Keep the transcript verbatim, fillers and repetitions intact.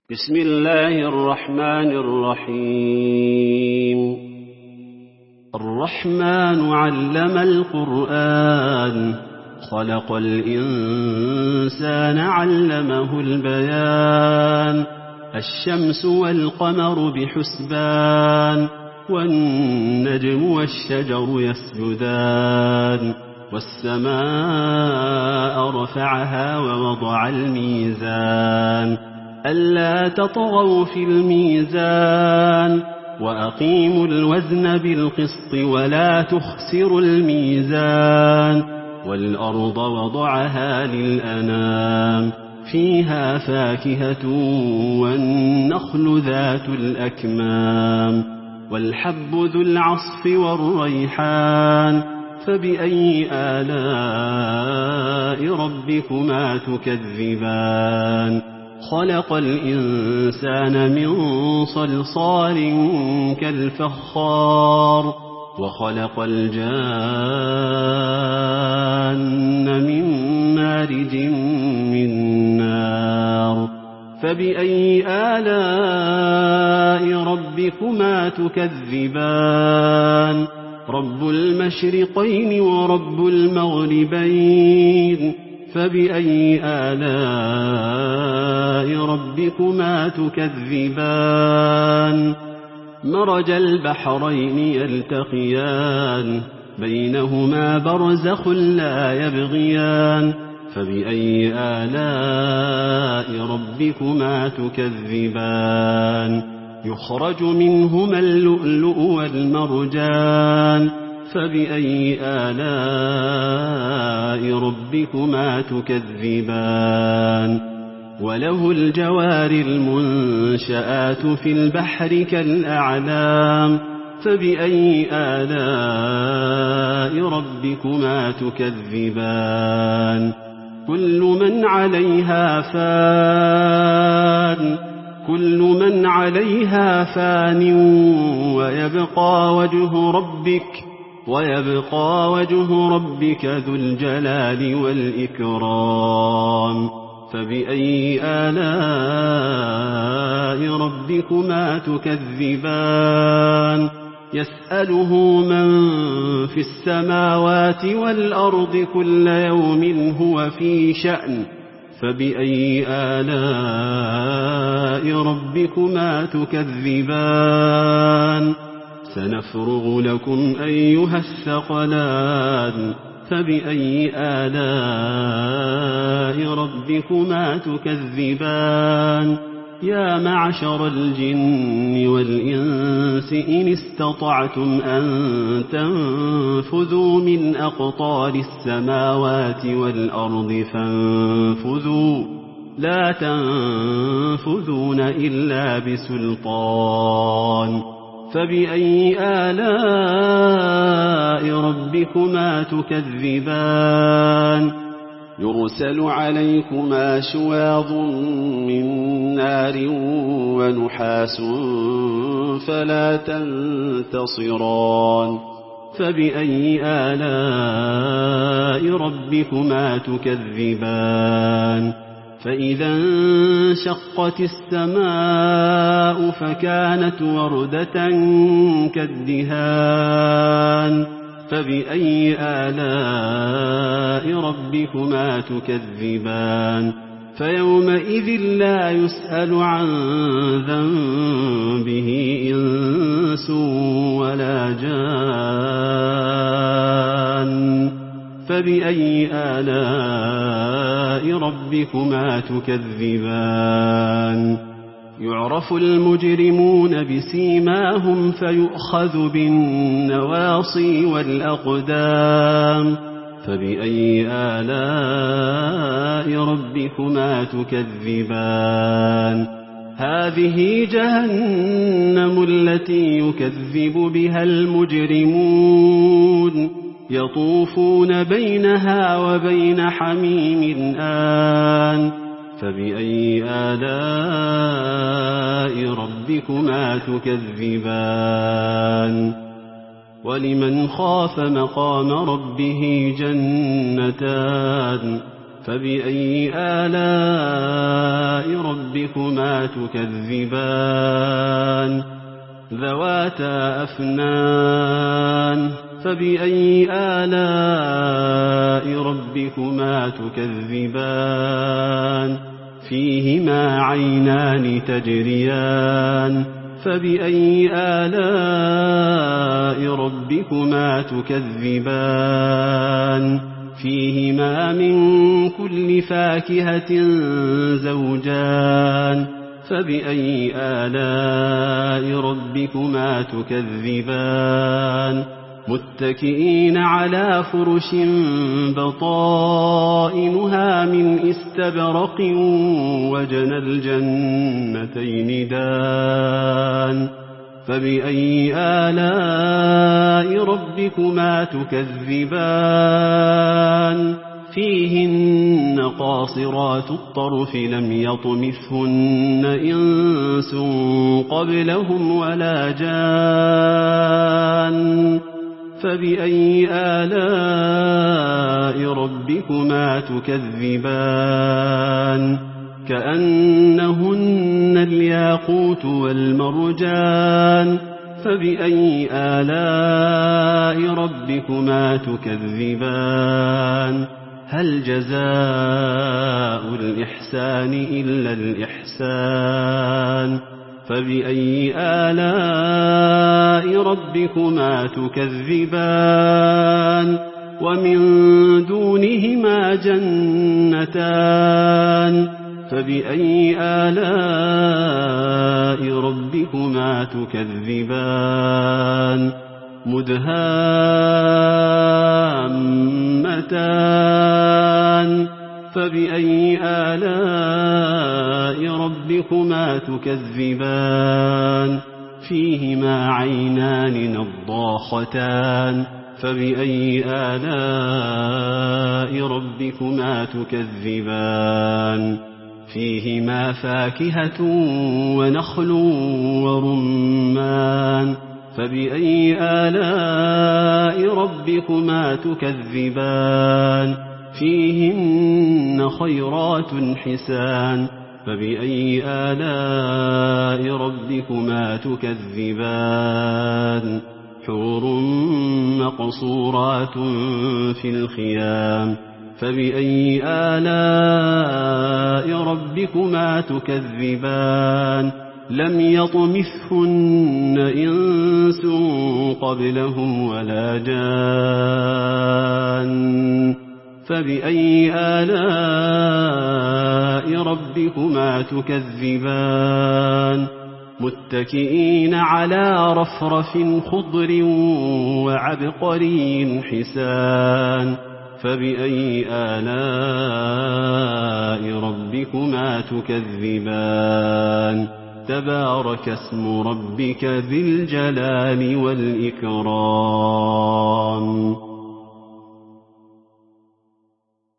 بسم الله الرحمن الرحيم الرحمن علم القرآن خلق الإنسان علمه البيان الشمس والقمر بحسبان والنجم والشجر يسجدان والسماء رفعها ووضع الميزان ألا تطغوا في الميزان وأقيموا الوزن بالقسط ولا تخسروا الميزان والأرض وضعها للأنام فيها فاكهة والنخل ذات الأكمام والحب ذو العصف والريحان فبأي آلاء ربكما تكذبان خلق الإنسان من صلصال كالفخار وخلق الجان من مارج من نار فبأي آلاء ربكما تكذبان رب المشرقين ورب المغربين فبأي آلاء ربكما تكذبان مرج البحرين يلتقيان بينهما برزخ لا يبغيان فبأي آلاء ربكما تكذبان يخرج منهما اللؤلؤ والمرجان فبأي آلاء ربكما تكذبان وله الجوار المنشآت في البحر كالأعلام فبأي آلاء ربكما تكذبان كل من عليها فان كل من عليها فان ويبقى وجه ربك ويبقى وجه ربك ذو الجلال والإكرام فبأي آلاء ربكما تكذبان يسأله من في السماوات والأرض كل يوم هو في شأن فبأي آلاء ربكما تكذبان سنفرغ لكم أيها الثقلان فبأي آلاء ربكما تكذبان يا معشر الجن والإنس إن استطعتم أن تنفذوا من أقطار السماوات والأرض فانفذوا لا تنفذون إلا بسلطان فبأي آلاء ربكما تكذبان يرسل عليكما شواظ من نار ونحاس فلا تنتصران فبأي آلاء ربكما تكذبان فإذا انشقت السماء فكانت وردة كالدهان فبأي آلاء ربكما تكذبان فيومئذ لا يسأل عن ذنبه إنس ولا جان فبأي آلاء ربكما تكذبان يعرف المجرمون بسيماهم فيؤخذ بالنواصي والأقدام فبأي آلاء ربكما تكذبان هذه جهنم التي يكذب بها المجرمون يطوفون بينها وبين حميم آن فبأي آلاء ربكما تكذبان ولمن خاف مقام ربه جنتان فبأي آلاء ربكما تكذبان ذواتا أفنان فبأي آلاء ربكما تكذبان فيهما عينان تجريان فبأي آلاء ربكما تكذبان فيهما من كل فاكهة زوجان فبأي آلاء ربكما تكذبان متكئين على فرش بطائنها من استبرق وجنى الجنتين دان فبأي آلاء ربكما تكذبان فيهن قاصرات الطرف لم يطمثهن إنس قبلهم ولا جان فبأي آلاء ربكما تكذبان كأنهن الياقوت والمرجان فبأي آلاء ربكما تكذبان هل جزاء الإحسان إلا الإحسان فبأي آلاء ربكما تكذبان ومن دونهما جنتان فبأي آلاء ربكما تكذبان مدهامتان فبأي آلاء ربكما تكذبان فيهما عينان نضاختان فبأي آلاء ربكما تكذبان فيهما فاكهة ونخل ورمان فبأي آلاء ربكما تكذبان فيهن خيرات حسان فبأي آلاء ربكما تكذبان حور مقصورات في الخيام فبأي آلاء ربكما تكذبان لم يطمثهن إنس قبلهم ولا جان فبأي آلاء ربكما تكذبان متكئين على رفرف خضر وعبقري حسان فبأي آلاء ربكما تكذبان تبارك اسم ربك ذي الجلال والإكرام